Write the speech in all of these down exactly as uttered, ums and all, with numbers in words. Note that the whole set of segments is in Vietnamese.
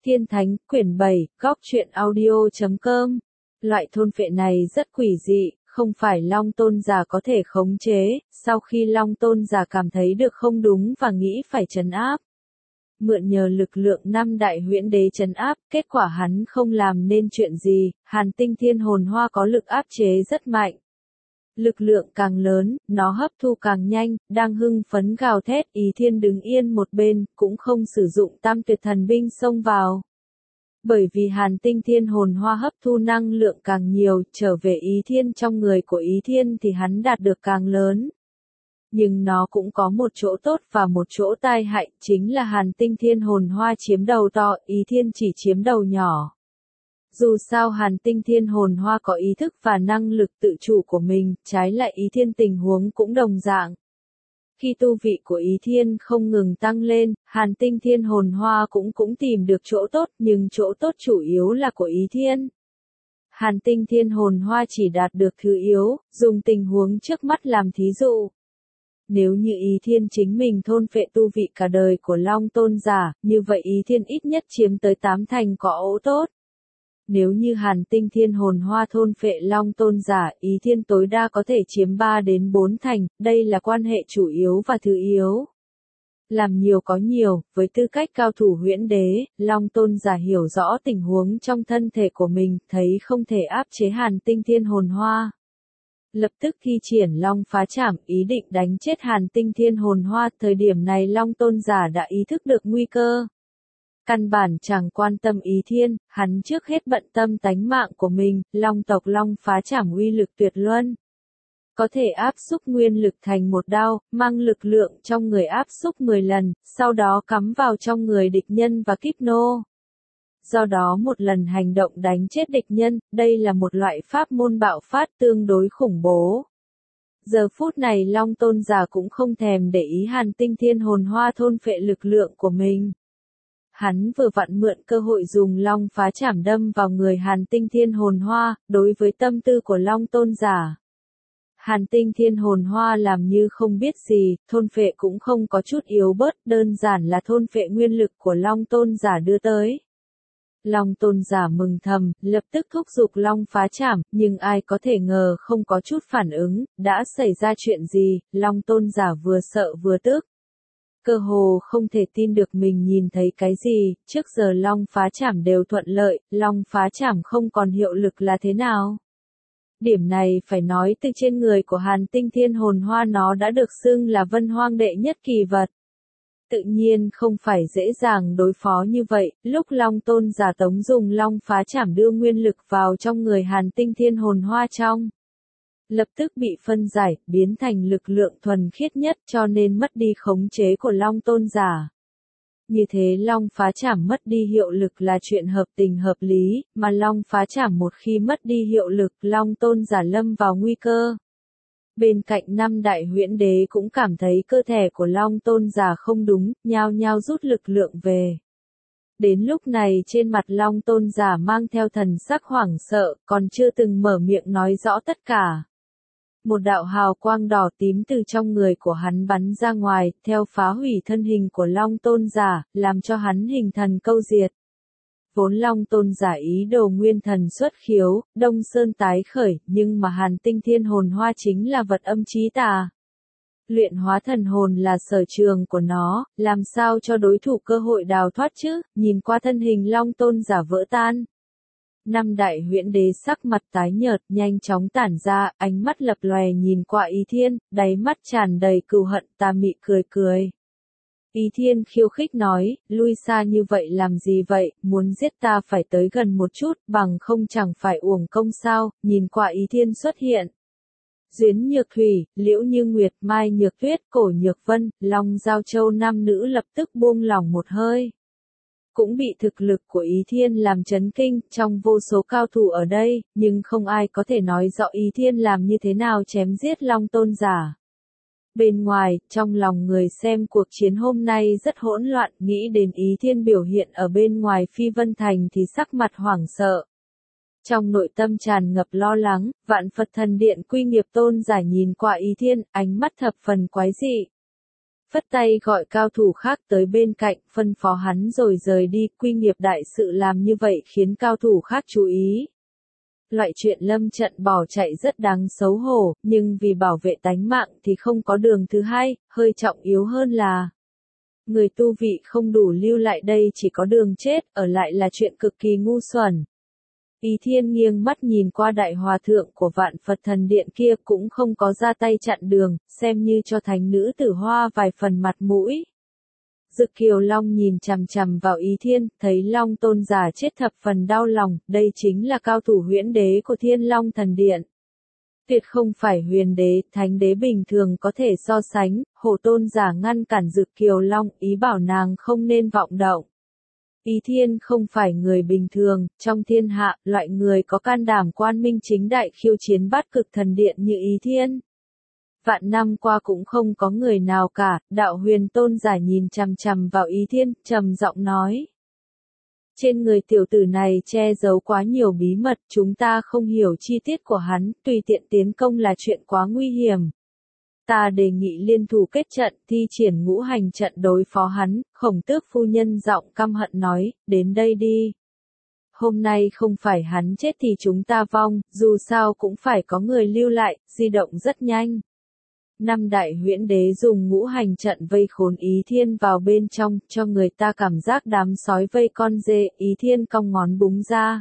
Thiên Thánh, quyển bảy, góc truyện audio chấm com. Loại thôn phệ này rất quỷ dị, không phải Long Tôn giả có thể khống chế, sau khi Long Tôn giả cảm thấy được không đúng và nghĩ phải trấn áp. Mượn nhờ lực lượng năm đại huyễn đế trấn áp, kết quả hắn không làm nên chuyện gì, Hàn Tinh Thiên Hồn Hoa có lực áp chế rất mạnh. Lực lượng càng lớn, nó hấp thu càng nhanh, đang hưng phấn gào thét, Ý Thiên đứng yên một bên, cũng không sử dụng tam tuyệt thần binh xông vào. Bởi vì Hàn Tinh Thiên Hồn Hoa hấp thu năng lượng càng nhiều, trở về Ý Thiên trong người của Ý Thiên thì hắn đạt được càng lớn. Nhưng nó cũng có một chỗ tốt và một chỗ tai hại, chính là Hàn Tinh Thiên Hồn Hoa chiếm đầu to, Ý Thiên chỉ chiếm đầu nhỏ. Dù sao Hàn Tinh Thiên Hồn Hoa có ý thức và năng lực tự chủ của mình, trái lại Ý Thiên tình huống cũng đồng dạng. Khi tu vị của Ý Thiên không ngừng tăng lên, Hàn Tinh Thiên Hồn Hoa cũng cũng tìm được chỗ tốt, nhưng chỗ tốt chủ yếu là của Ý Thiên. Hàn Tinh Thiên Hồn Hoa chỉ đạt được thứ yếu, dùng tình huống trước mắt làm thí dụ. Nếu như Ý Thiên chính mình thôn phệ tu vị cả đời của Long Tôn giả, như vậy Ý Thiên ít nhất chiếm tới tám thành có ổ tốt. Nếu như Hàn Tinh Thiên Hồn Hoa thôn phệ Long Tôn giả, Ý Thiên tối đa có thể chiếm ba đến bốn thành, đây là quan hệ chủ yếu và thứ yếu. Làm nhiều có nhiều, với tư cách cao thủ huyễn đế, Long Tôn giả hiểu rõ tình huống trong thân thể của mình, thấy không thể áp chế Hàn Tinh Thiên Hồn Hoa. Lập tức thi triển Long Phá Trảm, ý định đánh chết Hàn Tinh Thiên Hồn Hoa, thời điểm này Long Tôn giả đã ý thức được nguy cơ. Căn bản chẳng quan tâm Ý Thiên, hắn trước hết bận tâm tánh mạng của mình, Long tộc Long Phá Trảm uy lực tuyệt luân. Có thể áp xúc nguyên lực thành một đao, mang lực lượng trong người áp xúc mười lần, sau đó cắm vào trong người địch nhân và kíp nô. Do đó một lần hành động đánh chết địch nhân, đây là một loại pháp môn bạo phát tương đối khủng bố. Giờ phút này Long Tôn giả cũng không thèm để ý Hàn Tinh Thiên Hồn Hoa thôn phệ lực lượng của mình. Hắn vừa vặn mượn cơ hội dùng Long Phá Trảm đâm vào người Hàn Tinh Thiên Hồn Hoa, đối với tâm tư của Long Tôn giả. Hàn Tinh Thiên Hồn Hoa làm như không biết gì, thôn phệ cũng không có chút yếu bớt, đơn giản là thôn phệ nguyên lực của Long Tôn giả đưa tới. Long Tôn giả mừng thầm, lập tức thúc giục Long Phá Trảm, nhưng ai có thể ngờ không có chút phản ứng, đã xảy ra chuyện gì, Long Tôn giả vừa sợ vừa tức. Cơ hồ không thể tin được mình nhìn thấy cái gì, trước giờ Long Phá Trảm đều thuận lợi, Long Phá Trảm không còn hiệu lực là thế nào? Điểm này phải nói từ trên người của Hàn Tinh Thiên Hồn Hoa, nó đã được xưng là vân hoang đệ nhất kỳ vật. Tự nhiên không phải dễ dàng đối phó như vậy, lúc Long Tôn giả tống dùng Long Phá Trảm đưa nguyên lực vào trong người Hàn Tinh Thiên Hồn Hoa trong. Lập tức bị phân giải, biến thành lực lượng thuần khiết nhất, cho nên mất đi khống chế của Long Tôn giả. Như thế Long Phá Trảm mất đi hiệu lực là chuyện hợp tình hợp lý, mà Long Phá Trảm một khi mất đi hiệu lực, Long Tôn giả lâm vào nguy cơ. Bên cạnh năm đại huyễn đế cũng cảm thấy cơ thể của Long Tôn giả không đúng, nhao nhao rút lực lượng về. Đến lúc này trên mặt Long Tôn giả mang theo thần sắc hoảng sợ, còn chưa từng mở miệng nói rõ tất cả. Một đạo hào quang đỏ tím từ trong người của hắn bắn ra ngoài, theo phá hủy thân hình của Long Tôn giả, làm cho hắn hình thần câu diệt. Vốn Long Tôn giả ý đồ nguyên thần xuất khiếu, Đông Sơn tái khởi, nhưng mà Hàn Tinh Thiên Hồn Hoa chính là vật âm chí tà. Luyện hóa thần hồn là sở trường của nó, làm sao cho đối thủ cơ hội đào thoát chứ, nhìn qua thân hình Long Tôn giả vỡ tan. Năm đại huyễn đế sắc mặt tái nhợt, nhanh chóng tản ra, ánh mắt lập lòe nhìn qua Ý Thiên, đáy mắt tràn đầy cừu hận, tà mị cười cười. Ý Thiên khiêu khích nói, lui xa như vậy làm gì vậy, muốn giết ta phải tới gần một chút, bằng không chẳng phải uổng công sao, nhìn qua Ý Thiên xuất hiện. Duyến Nhược Thủy, Liễu Như Nguyệt, Mai Nhược Tuyết, Cổ Nhược Vân, Long Giao Châu nam nữ lập tức buông lỏng một hơi. Cũng bị thực lực của Ý Thiên làm chấn kinh, trong vô số cao thủ ở đây, nhưng không ai có thể nói rõ Ý Thiên làm như thế nào chém giết Long Tôn giả. Bên ngoài, trong lòng người xem cuộc chiến hôm nay rất hỗn loạn, nghĩ đến Ý Thiên biểu hiện ở bên ngoài Phi Vân Thành thì sắc mặt hoảng sợ. Trong nội tâm tràn ngập lo lắng, Vạn Phật Thần Điện Quy Nghiệp Tôn giả nhìn qua Ý Thiên, ánh mắt thập phần quái dị. phất tay gọi cao thủ khác tới bên cạnh, phân phó hắn rồi rời đi, quy nghiệp đại sự làm như vậy khiến cao thủ khác chú ý. Loại chuyện lâm trận bỏ chạy rất đáng xấu hổ, nhưng vì bảo vệ tánh mạng thì không có đường thứ hai, hơi trọng yếu hơn là người tu vị không đủ lưu lại đây chỉ có đường chết, ở lại là chuyện cực kỳ ngu xuẩn. Ý Thiên nghiêng mắt nhìn qua đại hòa thượng của Vạn Phật Thần Điện kia cũng không có ra tay chặn đường, xem như cho thánh nữ Tử Hoa vài phần mặt mũi. Dực Kiều Long nhìn chằm chằm vào Ý Thiên, thấy Long tôn giả chết thập phần đau lòng, đây chính là cao thủ huyễn đế của Thiên Long Thần Điện. Tuyệt không phải huyền đế, thánh đế bình thường có thể so sánh, Hổ tôn giả ngăn cản Dực Kiều Long, ý bảo nàng không nên vọng động. Ý Thiên không phải người bình thường, trong thiên hạ, loại người có can đảm quang minh chính đại khiêu chiến bát cực thần điện như Ý Thiên. Vạn năm qua cũng không có người nào cả, đạo huyền tôn giả nhìn chằm chằm vào Ý Thiên, trầm giọng nói. Trên người tiểu tử này che giấu quá nhiều bí mật, chúng ta không hiểu chi tiết của hắn, tùy tiện tiến công là chuyện quá nguy hiểm. Ta đề nghị liên thủ kết trận, thi triển ngũ hành trận đối phó hắn, Khổng Tước phu nhân giọng căm hận nói, đến đây đi. Hôm nay không phải hắn chết thì chúng ta vong, dù sao cũng phải có người lưu lại, di động rất nhanh. Năm đại huyễn đế dùng ngũ hành trận vây khốn Ý Thiên vào bên trong, cho người ta cảm giác đám sói vây con dê, Ý Thiên cong ngón búng ra.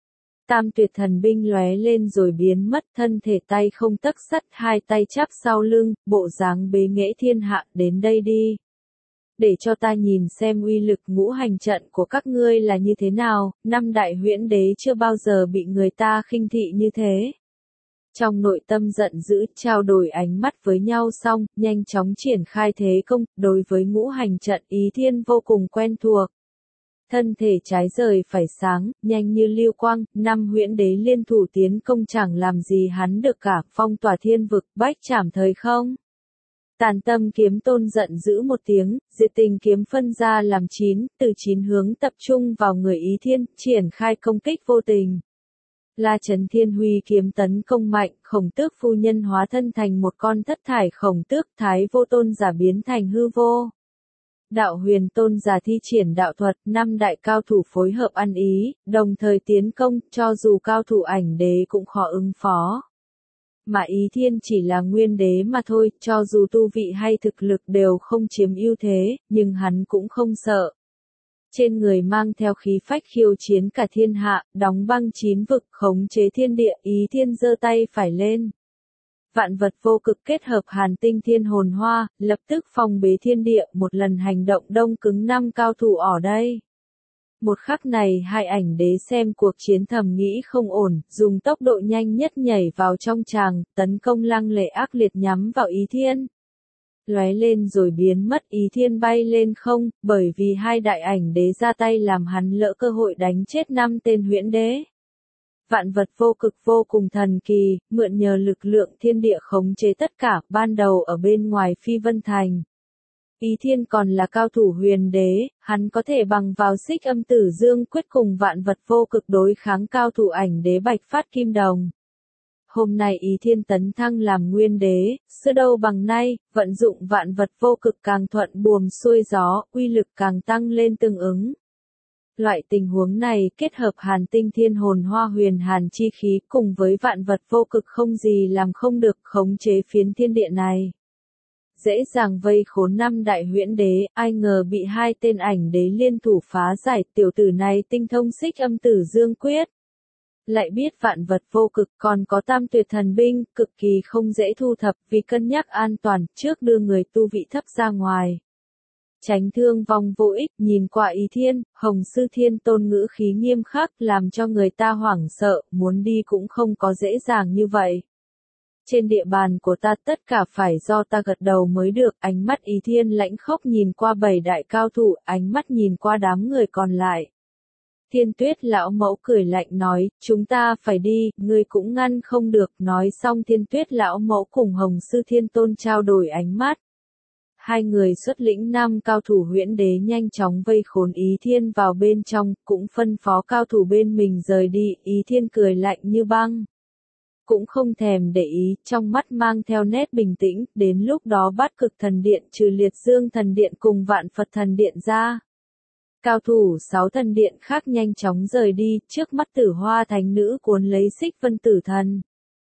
Tam tuyệt thần binh lóe lên rồi biến mất, thân thể tay không tấc sắt, hai tay chắp sau lưng, bộ dáng bế nghệ thiên hạ, đến đây đi. Để cho ta nhìn xem uy lực ngũ hành trận của các ngươi là như thế nào, năm đại huyễn đế chưa bao giờ bị người ta khinh thị như thế. Trong nội tâm giận dữ, trao đổi ánh mắt với nhau xong, nhanh chóng triển khai thế công, đối với ngũ hành trận Ý Thiên vô cùng quen thuộc. Thân thể trái rời phải sáng, nhanh như lưu quang, năm huyễn đế liên thủ tiến công chẳng làm gì hắn được cả, phong tỏa thiên vực, bách trảm thời không. Tàn tâm kiếm tôn giận dữ một tiếng, diệt tình kiếm phân ra làm chín, từ chín hướng tập trung vào người Ý Thiên, triển khai công kích vô tình. La Chấn Thiên Huy kiếm tấn công mạnh, Khổng Tước phu nhân hóa thân thành một con thất thải khổng tước, Thái vô tôn giả biến thành hư vô. Đạo huyền tôn giả thi triển đạo thuật, năm đại cao thủ phối hợp ăn ý, đồng thời tiến công, cho dù cao thủ ảnh đế cũng khó ứng phó. Mà Ý Thiên chỉ là nguyên đế mà thôi, cho dù tu vị hay thực lực đều không chiếm ưu thế, nhưng hắn cũng không sợ. Trên người mang theo khí phách khiêu chiến cả thiên hạ, đóng băng chín vực, khống chế thiên địa, Ý Thiên giơ tay phải lên. Vạn vật vô cực kết hợp hàn tinh thiên hồn hoa, lập tức phong bế thiên địa, một lần hành động đông cứng năm cao thủ ở đây. Một khắc này hai ảnh đế xem cuộc chiến thầm nghĩ không ổn, dùng tốc độ nhanh nhất nhảy vào trong tràng, tấn công lăng lệ ác liệt nhắm vào Ý Thiên. Lóe lên rồi biến mất, Ý Thiên bay lên không, bởi vì hai đại ảnh đế ra tay làm hắn lỡ cơ hội đánh chết năm tên huyễn đế. Vạn vật vô cực vô cùng thần kỳ, mượn nhờ lực lượng thiên địa khống chế tất cả, ban đầu ở bên ngoài Phi Vân Thành. Ý Thiên còn là cao thủ huyền đế, hắn có thể bằng vào xích âm tử dương quyết cùng vạn vật vô cực đối kháng cao thủ ảnh đế Bạch Phát Kim Đồng. Hôm nay Ý Thiên tấn thăng làm nguyên đế, xưa đâu bằng nay, vận dụng vạn vật vô cực càng thuận buồm xuôi gió, uy lực càng tăng lên tương ứng. Loại tình huống này kết hợp hàn tinh thiên hồn hoa huyền hàn chi khí cùng với vạn vật vô cực không gì làm không được khống chế phiến thiên địa này. Dễ dàng vây khốn năm đại huyễn đế, ai ngờ bị hai tên ảnh đế liên thủ phá giải, tiểu tử này tinh thông xích âm tử dương quyết. Lại biết vạn vật vô cực còn có tam tuyệt thần binh, cực kỳ không dễ thu thập vì cân nhắc an toàn trước đưa người tu vị thấp ra ngoài. Tránh thương vong vô ích, nhìn qua Ý Thiên, Hồng Sư Thiên Tôn ngữ khí nghiêm khắc làm cho người ta hoảng sợ, muốn đi cũng không có dễ dàng như vậy. Trên địa bàn của ta tất cả phải do ta gật đầu mới được, ánh mắt Ý Thiên lãnh khốc nhìn qua bảy đại cao thủ, ánh mắt nhìn qua đám người còn lại. Thiên Tuyết lão mẫu cười lạnh nói, chúng ta phải đi, ngươi cũng ngăn không được, nói xong Thiên Tuyết lão mẫu cùng Hồng Sư Thiên Tôn trao đổi ánh mắt. Hai người xuất lĩnh năm cao thủ huyễn đế nhanh chóng vây khốn Ý Thiên vào bên trong, cũng phân phó cao thủ bên mình rời đi, Ý Thiên cười lạnh như băng. cũng không thèm để ý, trong mắt mang theo nét bình tĩnh, đến lúc đó Bát Cực Thần Điện trừ Liệt Dương Thần Điện cùng Vạn Phật Thần Điện ra. Cao thủ sáu thần điện khác nhanh chóng rời đi, trước mắt Tử Hoa Thánh Nữ cuốn lấy Xích Vân Tử Thần.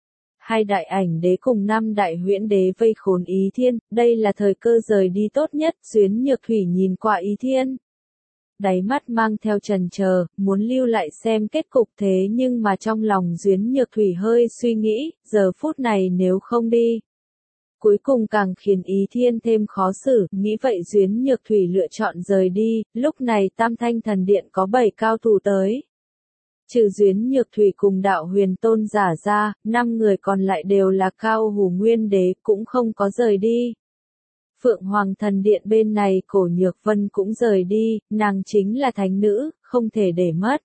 Hai đại ảnh đế cùng năm đại huyễn đế vây khốn Ý Thiên, đây là thời cơ rời đi tốt nhất, Duyến Nhược Thủy nhìn qua Ý Thiên. Đáy mắt mang theo trần chờ, muốn lưu lại xem kết cục thế nhưng mà trong lòng Duyến Nhược Thủy hơi suy nghĩ, giờ phút này nếu không đi. Cuối cùng càng khiến Ý Thiên thêm khó xử, nghĩ vậy Duyến Nhược Thủy lựa chọn rời đi, lúc này Tam Thanh Thần Điện có bảy cao thủ tới. Trừ Duyến Nhược Thủy cùng đạo huyền tôn giả ra, năm người còn lại đều là cao hủ nguyên đế, cũng không có rời đi. Phượng Hoàng Thần Điện bên này Cổ Nhược Vân cũng rời đi, nàng chính là thánh nữ, không thể để mất.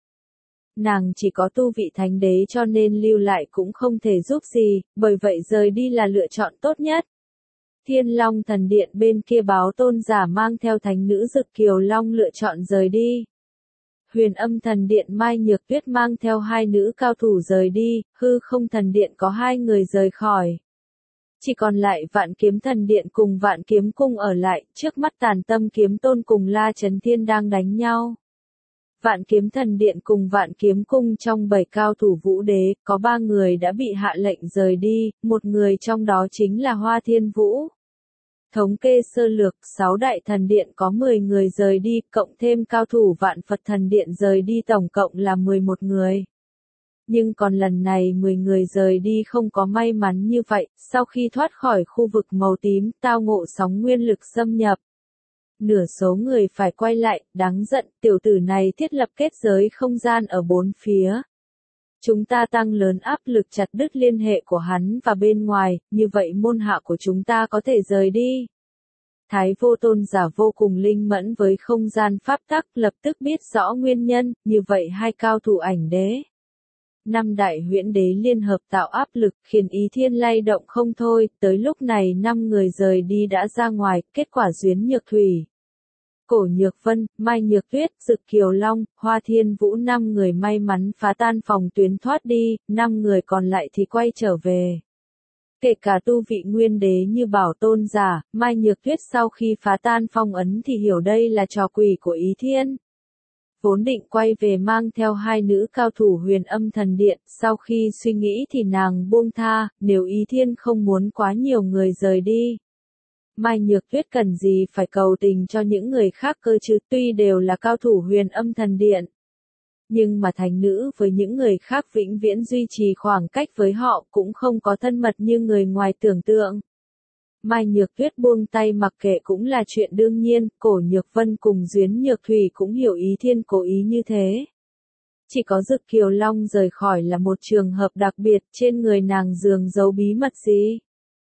Nàng chỉ có tu vị thánh đế cho nên lưu lại cũng không thể giúp gì, bởi vậy rời đi là lựa chọn tốt nhất. Thiên Long Thần Điện bên kia báo tôn giả mang theo thánh nữ Dực Kiều Long lựa chọn rời đi. Huyền Âm Thần Điện Mai Nhược Tuyết mang theo hai nữ cao thủ rời đi, Hư Không Thần Điện có hai người rời khỏi. Chỉ còn lại Vạn Kiếm Thần Điện cùng Vạn Kiếm Cung ở lại, trước mắt Tàn Tâm Kiếm Tôn cùng La Chấn Thiên đang đánh nhau. Vạn Kiếm Thần Điện cùng Vạn Kiếm Cung trong bảy cao thủ vũ đế, có ba người đã bị hạ lệnh rời đi, một người trong đó chính là Hoa Thiên Vũ. Thống kê sơ lược, sáu đại thần điện có mười người rời đi, cộng thêm cao thủ Vạn Phật Thần Điện rời đi tổng cộng là mười một người. Nhưng còn lần này mười người rời đi không có may mắn như vậy, sau khi thoát khỏi khu vực màu tím, tao ngộ sóng nguyên lực xâm nhập. Nửa số người phải quay lại, đáng giận, tiểu tử này thiết lập kết giới không gian ở bốn phía. Chúng ta tăng lớn áp lực chặt đứt liên hệ của hắn và bên ngoài, như vậy môn hạ của chúng ta có thể rời đi. Thái Vô Tôn giả vô cùng linh mẫn với không gian pháp tắc, lập tức biết rõ nguyên nhân, như vậy hai cao thủ ảnh đế. Năm đại huyễn đế liên hợp tạo áp lực khiến Ý Thiên lay động không thôi, tới lúc này năm người rời đi đã ra ngoài, kết quả Duyến Nhược Thủy. Cổ Nhược Vân, Mai Nhược Tuyết, Dực Kiều Long, Hoa Thiên Vũ năm người may mắn phá tan phòng tuyến thoát đi, năm người còn lại thì quay trở về. Kể cả tu vị nguyên đế như Bảo Tôn giả, Mai Nhược Tuyết sau khi phá tan phong ấn thì hiểu đây là trò quỷ của Ý Thiên. Vốn định quay về mang theo hai nữ cao thủ Huyền Âm Thần Điện, sau khi suy nghĩ thì nàng buông tha, nếu Ý Thiên không muốn quá nhiều người rời đi. Mai Nhược Tuyết cần gì phải cầu tình cho những người khác cơ chứ, tuy đều là cao thủ Huyền Âm Thần Điện. Nhưng mà thánh nữ với những người khác vĩnh viễn duy trì khoảng cách với họ cũng không có thân mật như người ngoài tưởng tượng. Mai Nhược Tuyết buông tay mặc kệ cũng là chuyện đương nhiên, Cổ Nhược Vân cùng Duyến Nhược Thủy cũng hiểu Ý Thiên cố ý như thế. Chỉ có Dực Kiều Long rời khỏi là một trường hợp đặc biệt, trên người nàng dường giấu bí mật gì.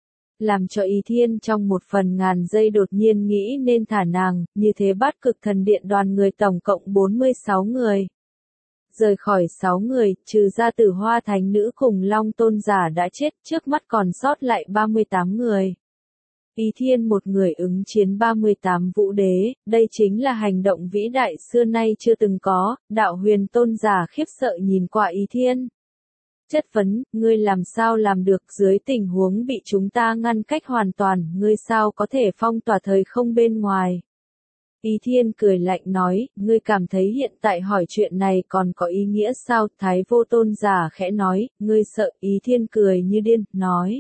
Làm cho Ý Thiên trong một phần ngàn giây đột nhiên nghĩ nên thả nàng, như thế Bát Cực Thần Điện đoàn người tổng cộng bốn mươi sáu người. Rời khỏi sáu người, trừ ra Tử Hoa Thánh Nữ cùng Long Tôn giả đã chết, trước mắt còn sót lại ba mươi tám người. Ý Thiên một người ứng chiến ba mươi tám vũ đế, đây chính là hành động vĩ đại xưa nay chưa từng có, đạo huyền tôn giả khiếp sợ nhìn qua Ý Thiên. Chất vấn, ngươi làm sao làm được dưới tình huống bị chúng ta ngăn cách hoàn toàn, ngươi sao có thể phong tỏa thời không bên ngoài. Ý Thiên cười lạnh nói, ngươi cảm thấy hiện tại hỏi chuyện này còn có ý nghĩa sao, Thái Vô Tôn giả khẽ nói, ngươi sợ, Ý Thiên cười như điên, nói.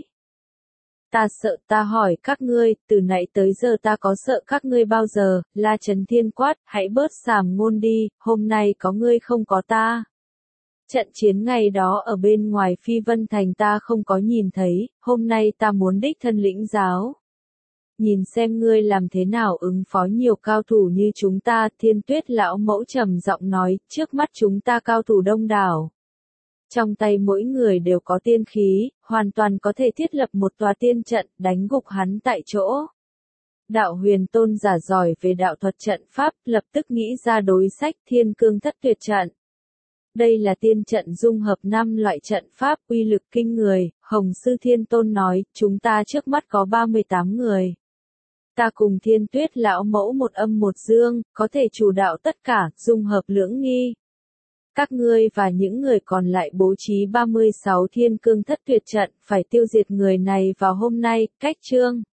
Ta sợ, ta hỏi các ngươi, từ nãy tới giờ ta có sợ các ngươi bao giờ, La Chấn Thiên quát, hãy bớt sàm ngôn đi, hôm nay có ngươi không có ta. Trận chiến ngày đó ở bên ngoài Phi Vân Thành ta không có nhìn thấy, hôm nay ta muốn đích thân lĩnh giáo. Nhìn xem ngươi làm thế nào ứng phó nhiều cao thủ như chúng ta, Thiên Tuyết lão mẫu trầm giọng nói, trước mắt chúng ta cao thủ đông đảo. Trong tay mỗi người đều có tiên khí, hoàn toàn có thể thiết lập một tòa tiên trận, đánh gục hắn tại chỗ. Đạo huyền tôn giả giỏi về đạo thuật trận pháp, lập tức nghĩ ra đối sách Thiên Cương Thất Tuyệt Trận. Đây là tiên trận dung hợp năm loại trận pháp uy lực kinh người, Hồng Sư Thiên Tôn nói, chúng ta trước mắt có ba mươi tám người. Ta cùng Thiên Tuyết lão mẫu một âm một dương, có thể chủ đạo tất cả, dung hợp lưỡng nghi. Các ngươi và những người còn lại bố trí ba mươi sáu thiên cương thất tuyệt trận, phải tiêu diệt người này vào hôm nay. Cách chương